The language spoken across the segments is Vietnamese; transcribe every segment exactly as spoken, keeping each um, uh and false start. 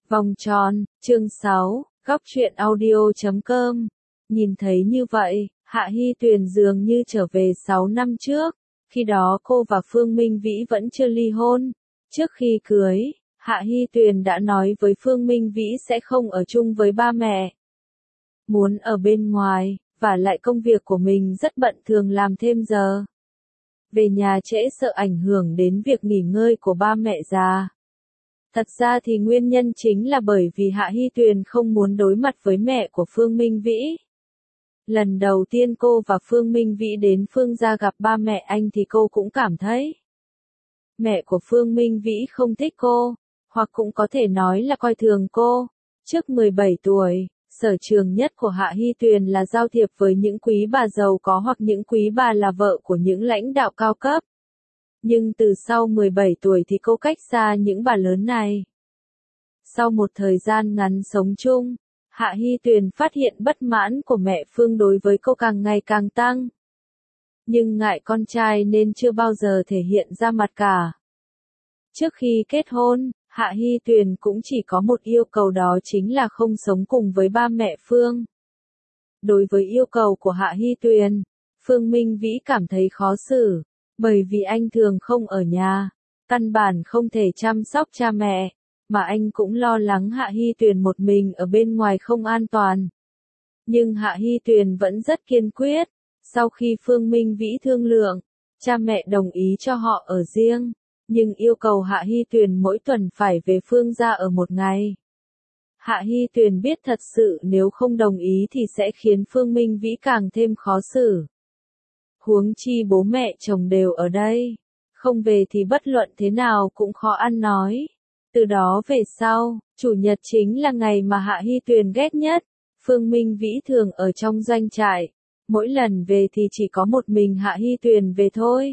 Vòng tròn, chương sáu, góc truyện audio chấm com. Nhìn thấy như vậy, Hạ Hy Tuyền dường như trở về sáu năm trước, khi đó cô và Phương Minh Vĩ vẫn chưa ly hôn. Trước khi cưới, Hạ Hy Tuyền đã nói với Phương Minh Vĩ sẽ không ở chung với ba mẹ. Muốn ở bên ngoài, và lại công việc của mình rất bận thường làm thêm giờ. Về nhà trễ sợ ảnh hưởng đến việc nghỉ ngơi của ba mẹ già. Thật ra thì nguyên nhân chính là bởi vì Hạ Hy Tuyền không muốn đối mặt với mẹ của Phương Minh Vĩ. Lần đầu tiên cô và Phương Minh Vĩ đến Phương gia gặp ba mẹ anh thì cô cũng cảm thấy mẹ của Phương Minh Vĩ không thích cô, hoặc cũng có thể nói là coi thường cô. Trước mười bảy tuổi, sở trường nhất của Hạ Hy Tuyền là giao thiệp với những quý bà giàu có hoặc những quý bà là vợ của những lãnh đạo cao cấp. Nhưng từ sau mười bảy tuổi thì cô cách xa những bà lớn này. Sau một thời gian ngắn sống chung, Hạ Hy Tuyền phát hiện bất mãn của mẹ Phương đối với cô càng ngày càng tăng. Nhưng ngại con trai nên chưa bao giờ thể hiện ra mặt cả. Trước khi kết hôn, Hạ Hy Tuyền cũng chỉ có một yêu cầu, đó chính là không sống cùng với ba mẹ Phương. Đối với yêu cầu của Hạ Hy Tuyền, Phương Minh Vĩ cảm thấy khó xử. Bởi vì anh thường không ở nhà, căn bản không thể chăm sóc cha mẹ, mà anh cũng lo lắng Hạ Hy Tuyền một mình ở bên ngoài không an toàn. Nhưng Hạ Hy Tuyền vẫn rất kiên quyết. Sau khi Phương Minh Vĩ thương lượng, cha mẹ đồng ý cho họ ở riêng, nhưng yêu cầu Hạ Hy Tuyền mỗi tuần phải về Phương gia ở một ngày. Hạ Hy Tuyền biết thật sự nếu không đồng ý thì sẽ khiến Phương Minh Vĩ càng thêm khó xử. Huống chi bố mẹ chồng đều ở đây, không về thì bất luận thế nào cũng khó ăn nói. Từ đó về sau, chủ nhật chính là ngày mà Hạ Hy Tuyền ghét nhất. Phương Minh Vĩ thường ở trong doanh trại, mỗi lần về thì chỉ có một mình Hạ Hy Tuyền về thôi.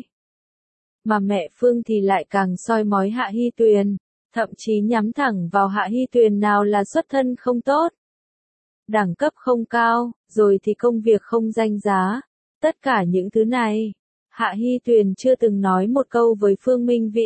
Mà mẹ Phương thì lại càng soi mói Hạ Hy Tuyền, thậm chí nhắm thẳng vào Hạ Hy Tuyền nào là xuất thân không tốt, đẳng cấp không cao, rồi thì công việc không danh giá. Tất cả những thứ này, Hạ Hy Tuyền chưa từng nói một câu với Phương Minh Vĩ.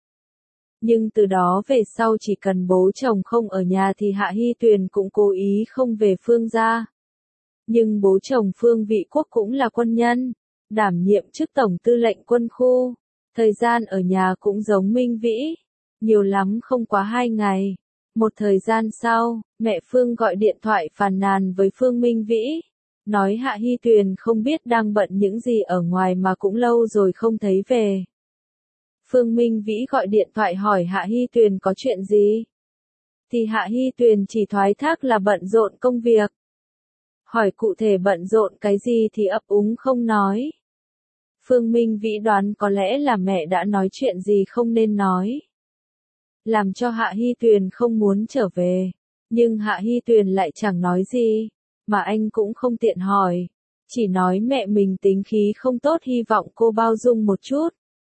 Nhưng từ đó về sau chỉ cần bố chồng không ở nhà thì Hạ Hy Tuyền cũng cố ý không về Phương gia. Nhưng bố chồng Phương Vĩ Quốc cũng là quân nhân, đảm nhiệm chức tổng tư lệnh quân khu. Thời gian ở nhà cũng giống Minh Vĩ, nhiều lắm không quá hai ngày. Một thời gian sau, mẹ Phương gọi điện thoại phàn nàn với Phương Minh Vĩ. Nói Hạ Hy Tuyền không biết đang bận những gì ở ngoài mà cũng lâu rồi không thấy về. Phương Minh Vĩ gọi điện thoại hỏi Hạ Hy Tuyền có chuyện gì. Thì Hạ Hy Tuyền chỉ thoái thác là bận rộn công việc. Hỏi cụ thể bận rộn cái gì thì ấp úng không nói. Phương Minh Vĩ đoán có lẽ là mẹ đã nói chuyện gì không nên nói, làm cho Hạ Hy Tuyền không muốn trở về. Nhưng Hạ Hy Tuyền lại chẳng nói gì. Mà anh cũng không tiện hỏi, chỉ nói mẹ mình tính khí không tốt, hy vọng cô bao dung một chút.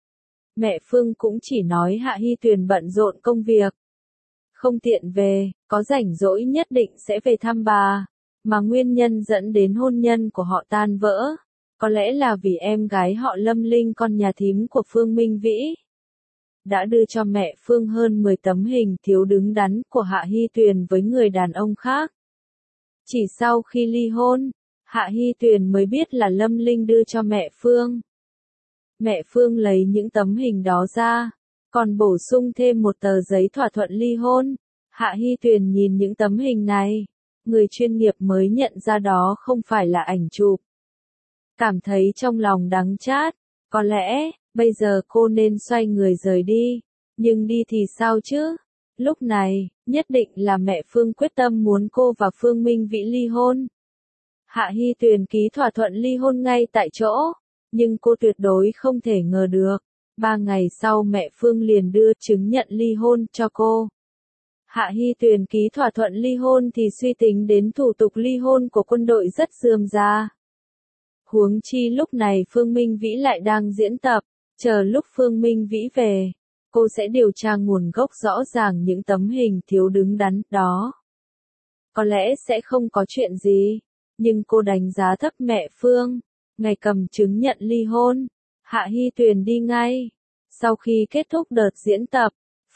Mẹ Phương cũng chỉ nói Hạ Hy Tuyền bận rộn công việc, không tiện về, có rảnh rỗi nhất định sẽ về thăm bà. Mà nguyên nhân dẫn đến hôn nhân của họ tan vỡ, có lẽ là vì em gái họ Lâm Linh, con nhà thím của Phương Minh Vĩ, đã đưa cho mẹ Phương hơn mười tấm hình thiếu đứng đắn của Hạ Hy Tuyền với người đàn ông khác. Chỉ sau khi ly hôn, Hạ Hy Tuyền mới biết là Lâm Linh đưa cho mẹ Phương. Mẹ Phương lấy những tấm hình đó ra, còn bổ sung thêm một tờ giấy thỏa thuận ly hôn. Hạ Hy Tuyền nhìn những tấm hình này, người chuyên nghiệp mới nhận ra đó không phải là ảnh chụp. Cảm thấy trong lòng đắng chát, có lẽ, bây giờ cô nên xoay người rời đi, nhưng đi thì sao chứ? Lúc này, nhất định là mẹ Phương quyết tâm muốn cô và Phương Minh Vĩ ly hôn. Hạ Hy Tuyền ký thỏa thuận ly hôn ngay tại chỗ, nhưng cô tuyệt đối không thể ngờ được. Ba ngày sau mẹ Phương liền đưa chứng nhận ly hôn cho cô. Hạ Hy Tuyền ký thỏa thuận ly hôn thì suy tính đến thủ tục ly hôn của quân đội rất rườm rà. Huống chi lúc này Phương Minh Vĩ lại đang diễn tập, chờ lúc Phương Minh Vĩ về, cô sẽ điều tra nguồn gốc rõ ràng những tấm hình thiếu đứng đắn đó. Có lẽ sẽ không có chuyện gì, nhưng cô đánh giá thấp mẹ Phương. Ngày cầm chứng nhận ly hôn, Hạ Hy Tuyền đi ngay. Sau khi kết thúc đợt diễn tập,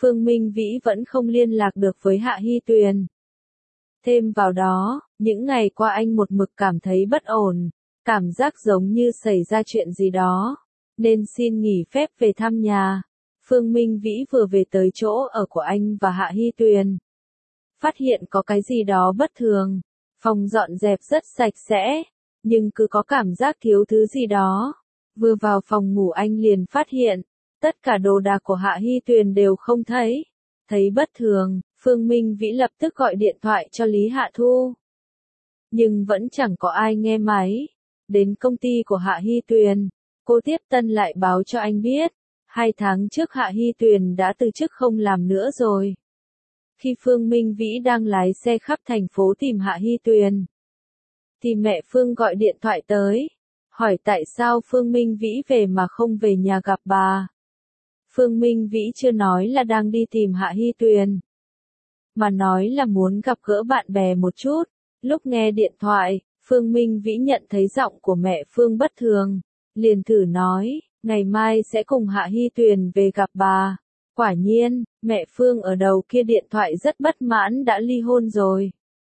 Phương Minh Vĩ vẫn không liên lạc được với Hạ Hy Tuyền. Thêm vào đó, những ngày qua anh một mực cảm thấy bất ổn, cảm giác giống như xảy ra chuyện gì đó, nên xin nghỉ phép về thăm nhà. Phương Minh Vĩ vừa về tới chỗ ở của anh và Hạ Hy Tuyền. Phát hiện có cái gì đó bất thường, phòng dọn dẹp rất sạch sẽ, nhưng cứ có cảm giác thiếu thứ gì đó. Vừa vào phòng ngủ anh liền phát hiện, tất cả đồ đạc của Hạ Hy Tuyền đều không thấy. Thấy bất thường, Phương Minh Vĩ lập tức gọi điện thoại cho Lý Hạ Thu. Nhưng vẫn chẳng có ai nghe máy. Đến công ty của Hạ Hy Tuyền, cô tiếp tân lại báo cho anh biết, hai tháng trước Hạ Hy Tuyền đã từ chức không làm nữa rồi. Khi Phương Minh Vĩ đang lái xe khắp thành phố tìm Hạ Hy Tuyền, thì mẹ Phương gọi điện thoại tới, hỏi tại sao Phương Minh Vĩ về mà không về nhà gặp bà. Phương Minh Vĩ chưa nói là đang đi tìm Hạ Hy Tuyền, mà nói là muốn gặp gỡ bạn bè một chút. Lúc nghe điện thoại, Phương Minh Vĩ nhận thấy giọng của mẹ Phương bất thường, liền thử nói, ngày mai sẽ cùng Hạ Hy Tuyền về gặp bà. Quả nhiên, mẹ Phương ở đầu kia điện thoại rất bất mãn, đã ly hôn rồi.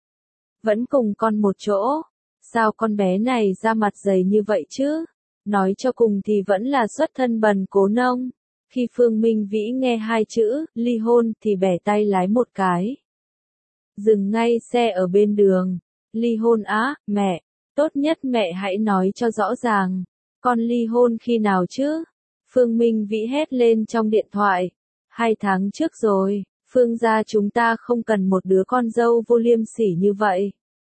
Vẫn cùng con một chỗ. Sao con bé này ra mặt dày như vậy chứ? Nói cho cùng thì vẫn là xuất thân bần cố nông. Khi Phương Minh Vĩ nghe hai chữ, ly hôn thì bẻ tay lái một cái. Dừng ngay xe ở bên đường. Ly hôn á, mẹ. Tốt nhất mẹ hãy nói cho rõ ràng. Con ly hôn khi nào chứ? Phương Minh Vĩ hét lên trong điện thoại. Hai tháng trước rồi, Phương gia chúng ta không cần một đứa con dâu vô liêm sỉ như vậy.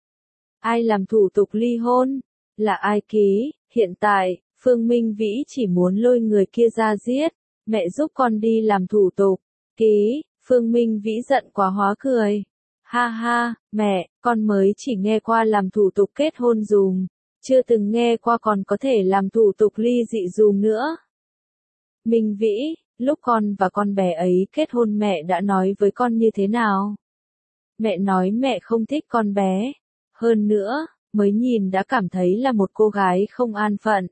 Ai làm thủ tục ly hôn? Là ai ký? Hiện tại, Phương Minh Vĩ chỉ muốn lôi người kia ra giết. Mẹ giúp con đi làm thủ tục. Ký, Phương Minh Vĩ giận quá hóa cười. Ha ha, mẹ, con mới chỉ nghe qua làm thủ tục kết hôn dùm. Chưa từng nghe qua còn có thể làm thủ tục ly dị dùm nữa. Minh Vĩ, lúc con và con bé ấy kết hôn mẹ đã nói với con như thế nào? Mẹ nói mẹ không thích con bé. Hơn nữa, mới nhìn đã cảm thấy là một cô gái không an phận.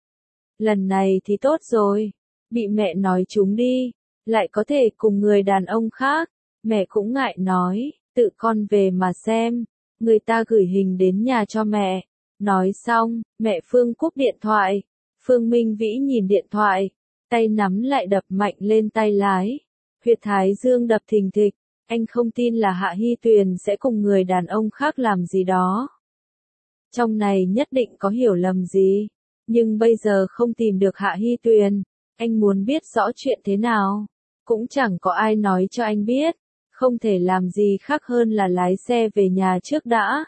Lần này thì tốt rồi. Bị mẹ nói trúng đi. Lại có thể cùng người đàn ông khác. Mẹ cũng ngại nói, tự con về mà xem. Người ta gửi hình đến nhà cho mẹ. Nói xong, mẹ Phương cúp điện thoại. Phương Minh Vĩ nhìn điện thoại. Tay nắm lại đập mạnh lên tay lái. Huyệt thái dương đập thình thịch. Anh không tin là Hạ Hy Tuyền sẽ cùng người đàn ông khác làm gì đó. Trong này nhất định có hiểu lầm gì. Nhưng bây giờ không tìm được Hạ Hy Tuyền. Anh muốn biết rõ chuyện thế nào. Cũng chẳng có ai nói cho anh biết. Không thể làm gì khác hơn là lái xe về nhà trước đã.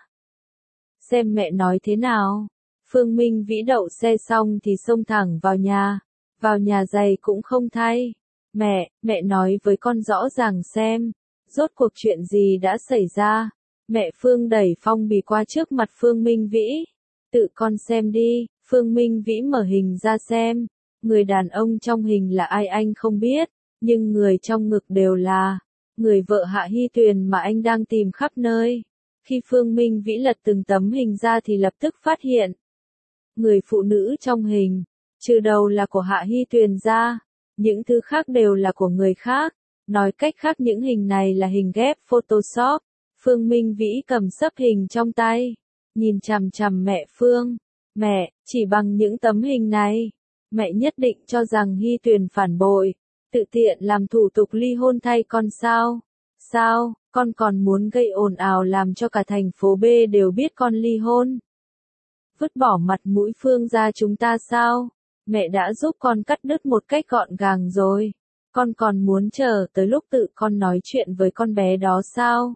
Xem mẹ nói thế nào. Phương Minh Vĩ đậu xe xong thì xông thẳng vào nhà. Vào nhà giày cũng không thay. Mẹ, mẹ nói với con rõ ràng xem. Rốt cuộc chuyện gì đã xảy ra? Mẹ Phương đẩy phong bì qua trước mặt Phương Minh Vĩ. Tự con xem đi. Phương Minh Vĩ mở hình ra xem. Người đàn ông trong hình là ai anh không biết. Nhưng người trong ngực đều là người vợ Hạ Hy Tuyền mà anh đang tìm khắp nơi. Khi Phương Minh Vĩ lật từng tấm hình ra thì lập tức phát hiện. Người phụ nữ trong hình, trừ đầu là của Hạ Hy Tuyền ra. Những thứ khác đều là của người khác. Nói cách khác những hình này là hình ghép Photoshop. Phương Minh Vĩ cầm xấp hình trong tay. Nhìn chằm chằm mẹ Phương. Mẹ, chỉ bằng những tấm hình này. Mẹ nhất định cho rằng Hy Tuyền phản bội. Tự tiện làm thủ tục ly hôn thay con sao? Sao, con còn muốn gây ồn ào làm cho cả thành phố B đều biết con ly hôn? Vứt bỏ mặt mũi Phương gia chúng ta sao? Mẹ đã giúp con cắt đứt một cách gọn gàng rồi. Con còn muốn chờ tới lúc tự con nói chuyện với con bé đó sao?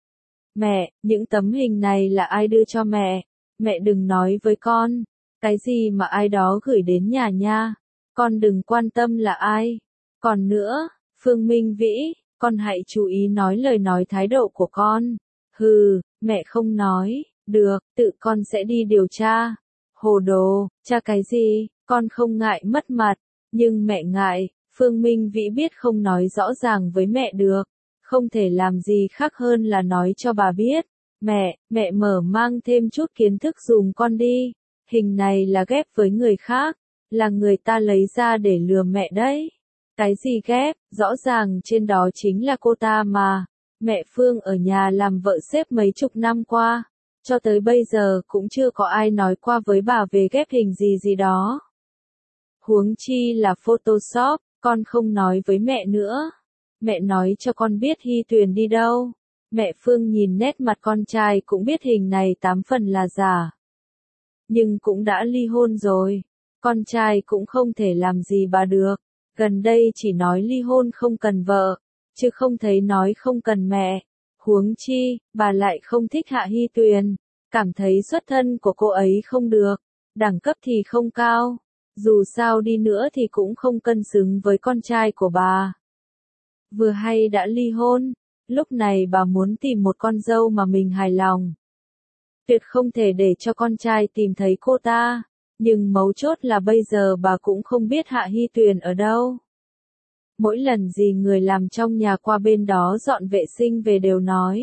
Mẹ, những tấm hình này là ai đưa cho mẹ? Mẹ đừng nói với con. Cái gì mà ai đó gửi đến nhà nha. Con đừng quan tâm là ai. Còn nữa, Phương Minh Vĩ, con hãy chú ý nói lời nói thái độ của con. Hừ, mẹ không nói. Được, tự con sẽ đi điều tra. Hồ đồ, tra cái gì? Con không ngại mất mặt. Nhưng mẹ ngại. Phương Minh Vĩ biết không nói rõ ràng với mẹ được. Không thể làm gì khác hơn là nói cho bà biết. Mẹ, mẹ mở mang thêm chút kiến thức dùm con đi. Hình này là ghép với người khác. Là người ta lấy ra để lừa mẹ đấy. Cái gì ghép, rõ ràng trên đó chính là cô ta mà. Mẹ Phương ở nhà làm vợ xếp mấy chục năm qua, cho tới bây giờ cũng chưa có ai nói qua với bà về ghép hình gì gì đó. Huống chi là Photoshop, con không nói với mẹ nữa. Mẹ nói cho con biết Hy Tuyền đi đâu. Mẹ Phương nhìn nét mặt con trai cũng biết hình này tám phần là giả. Nhưng cũng đã ly hôn rồi. Con trai cũng không thể làm gì bà được. Gần đây chỉ nói ly hôn không cần vợ, chứ không thấy nói không cần mẹ. Huống chi, bà lại không thích Hạ Hy Tuyền. Cảm thấy xuất thân của cô ấy không được. Đẳng cấp thì không cao. Dù sao đi nữa thì cũng không cân xứng với con trai của bà. Vừa hay đã ly hôn, lúc này bà muốn tìm một con dâu mà mình hài lòng. Tuyệt không thể để cho con trai tìm thấy cô ta, nhưng mấu chốt là bây giờ bà cũng không biết Hạ Hy Tuyền ở đâu. Mỗi lần gì người làm trong nhà qua bên đó dọn vệ sinh về đều nói.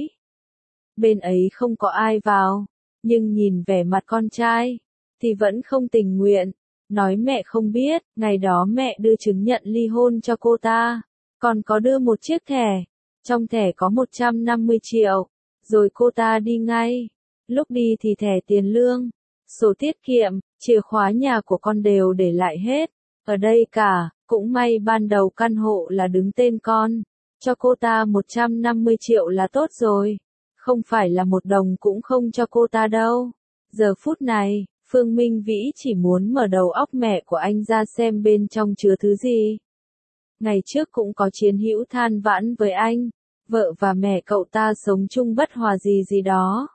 Bên ấy không có ai vào, nhưng nhìn vẻ mặt con trai, thì vẫn không tình nguyện. Nói mẹ không biết, ngày đó mẹ đưa chứng nhận ly hôn cho cô ta, còn có đưa một chiếc thẻ, trong thẻ có một trăm năm mươi triệu, rồi cô ta đi ngay. Lúc đi thì thẻ tiền lương, sổ tiết kiệm, chìa khóa nhà của con đều để lại hết, ở đây cả, cũng may ban đầu căn hộ là đứng tên con, cho cô ta một trăm năm mươi triệu là tốt rồi, không phải là một đồng cũng không cho cô ta đâu. Giờ phút này, Phương Minh Vĩ chỉ muốn mở đầu óc mẹ của anh ra xem bên trong chứa thứ gì. Ngày trước cũng có chiến hữu than vãn với anh, vợ và mẹ cậu ta sống chung bất hòa gì gì đó.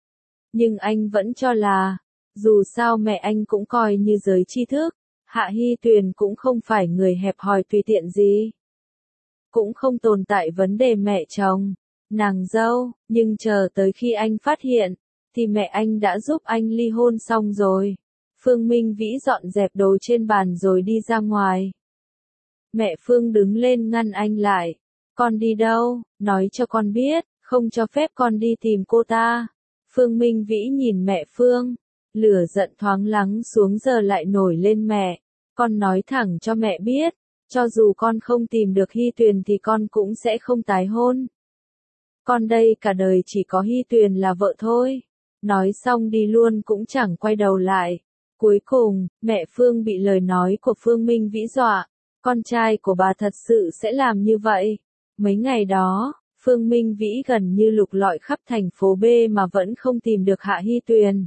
Nhưng anh vẫn cho là, dù sao mẹ anh cũng coi như giới tri thức, Hạ Hy Tuyền cũng không phải người hẹp hòi tùy tiện gì. Cũng không tồn tại vấn đề mẹ chồng, nàng dâu, nhưng chờ tới khi anh phát hiện, thì mẹ anh đã giúp anh ly hôn xong rồi. Phương Minh Vĩ dọn dẹp đồ trên bàn rồi đi ra ngoài. Mẹ Phương đứng lên ngăn anh lại. Con đi đâu, nói cho con biết, không cho phép con đi tìm cô ta. Phương Minh Vĩ nhìn mẹ Phương, lửa giận thoáng lắng xuống giờ lại nổi lên mẹ. Con nói thẳng cho mẹ biết, cho dù con không tìm được Hy Tuyền thì con cũng sẽ không tái hôn. Con đây cả đời chỉ có Hy Tuyền là vợ thôi. Nói xong đi luôn cũng chẳng quay đầu lại. Cuối cùng, mẹ Phương bị lời nói của Phương Minh Vĩ dọa. Con trai của bà thật sự sẽ làm như vậy. Mấy ngày đó, Phương Minh Vĩ gần như lục lọi khắp thành phố B mà vẫn không tìm được Hạ Hy Tuyền.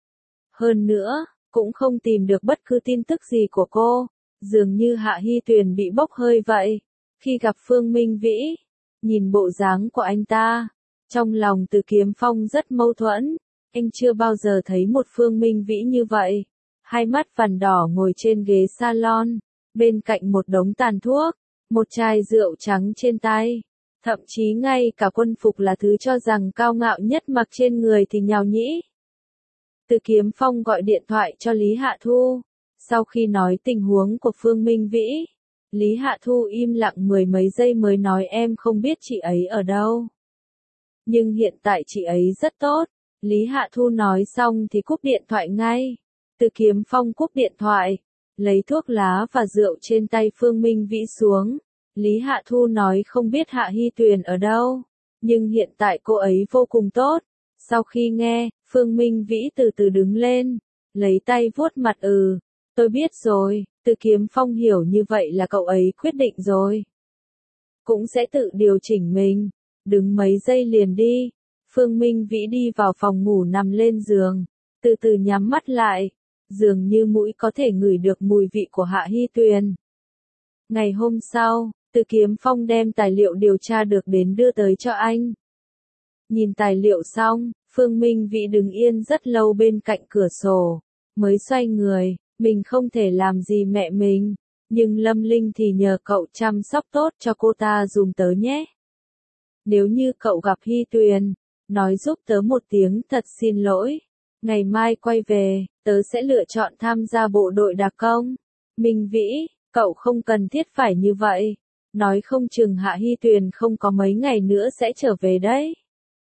Hơn nữa, cũng không tìm được bất cứ tin tức gì của cô. Dường như Hạ Hy Tuyền bị bốc hơi vậy. Khi gặp Phương Minh Vĩ, nhìn bộ dáng của anh ta, trong lòng Từ Kiếm Phong rất mâu thuẫn. Anh chưa bao giờ thấy một Phương Minh Vĩ như vậy. Hai mắt vằn đỏ ngồi trên ghế salon, bên cạnh một đống tàn thuốc, một chai rượu trắng trên tay. Thậm chí ngay cả quân phục là thứ cho rằng cao ngạo nhất mặc trên người thì nhào nhĩ. Từ Kiếm Phong gọi điện thoại cho Lý Hạ Thu. Sau khi nói tình huống của Phương Minh Vĩ, Lý Hạ Thu im lặng mười mấy giây mới nói em không biết chị ấy ở đâu. Nhưng hiện tại chị ấy rất tốt. Lý Hạ Thu nói xong thì cúp điện thoại ngay. Từ Kiếm Phong cúp điện thoại, lấy thuốc lá và rượu trên tay Phương Minh Vĩ xuống. Lý Hạ Thu nói không biết Hạ Hy Tuyền ở đâu, nhưng hiện tại cô ấy vô cùng tốt. Sau khi nghe, Phương Minh Vĩ từ từ đứng lên, lấy tay vuốt mặt ừ, tôi biết rồi. Từ Kiếm Phong hiểu như vậy là cậu ấy quyết định rồi. Cũng sẽ tự điều chỉnh mình, đứng mấy giây liền đi. Phương Minh Vĩ đi vào phòng ngủ nằm lên giường, từ từ nhắm mắt lại, dường như mũi có thể ngửi được mùi vị của Hạ Hy Tuyền. Ngày hôm sau, Từ Kiếm Phong đem tài liệu điều tra được đến đưa tới cho anh. Nhìn tài liệu xong, Phương Minh Vĩ đứng yên rất lâu bên cạnh cửa sổ, mới xoay người, mình không thể làm gì mẹ mình, nhưng Lâm Linh thì nhờ cậu chăm sóc tốt cho cô ta dùm tớ nhé. Nếu như cậu gặp Hy Tuyền, nói giúp tớ một tiếng thật xin lỗi. Ngày mai quay về, tớ sẽ lựa chọn tham gia bộ đội đặc công. Minh Vĩ, cậu không cần thiết phải như vậy. Nói không chừng Hạ Hy Tuyền không có mấy ngày nữa sẽ trở về đấy.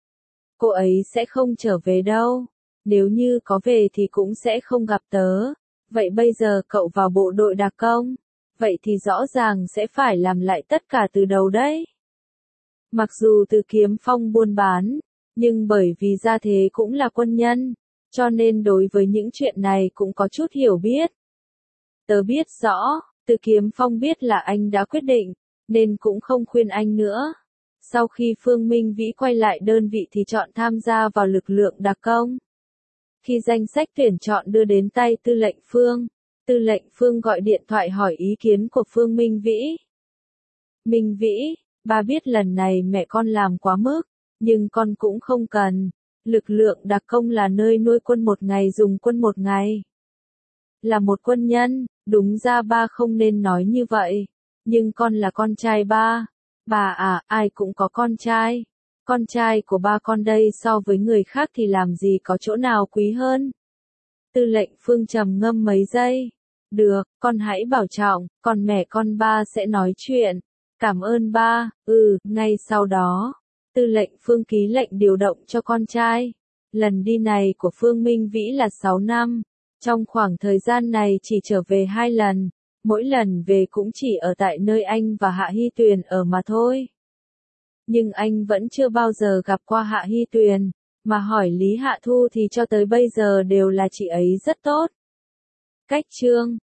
Cô ấy sẽ không trở về đâu. Nếu như có về thì cũng sẽ không gặp tớ. Vậy bây giờ cậu vào bộ đội đặc công. vậy thì rõ ràng sẽ phải làm lại tất cả từ đầu đấy. Mặc dù Từ Kiếm Phong buôn bán, nhưng bởi vì gia thế cũng là quân nhân, cho nên đối với những chuyện này cũng có chút hiểu biết. Tớ biết rõ, Từ Kiếm Phong biết là anh đã quyết định, nên cũng không khuyên anh nữa. Sau khi Phương Minh Vĩ quay lại đơn vị thì chọn tham gia vào lực lượng đặc công. Khi danh sách tuyển chọn đưa đến tay Tư lệnh Phương, Tư lệnh Phương gọi điện thoại hỏi ý kiến của Phương Minh Vĩ. Minh Vĩ, ba biết lần này mẹ con làm quá mức, nhưng con cũng không cần. Lực lượng đặc công là nơi nuôi quân một ngày dùng quân một ngày. Là một quân nhân, đúng ra ba không nên nói như vậy. Nhưng con là con trai ba. Bà à, ai cũng có con trai. Con trai của ba con đây so với người khác thì làm gì có chỗ nào quý hơn. Tư lệnh Phương trầm ngâm mấy giây. Được, con hãy bảo trọng, còn mẹ con ba sẽ nói chuyện. Cảm ơn ba, ừ, ngay sau đó. Tư lệnh Phương ký lệnh điều động cho con trai. Lần đi này của Phương Minh Vĩ là sáu năm. Trong khoảng thời gian này chỉ trở về hai lần. Mỗi lần về cũng chỉ ở tại nơi anh và Hạ Hy Tuyền ở mà thôi. Nhưng anh vẫn chưa bao giờ gặp qua Hạ Hy Tuyền, mà hỏi Lý Hạ Thu thì cho tới bây giờ đều là chị ấy rất tốt. Cách chương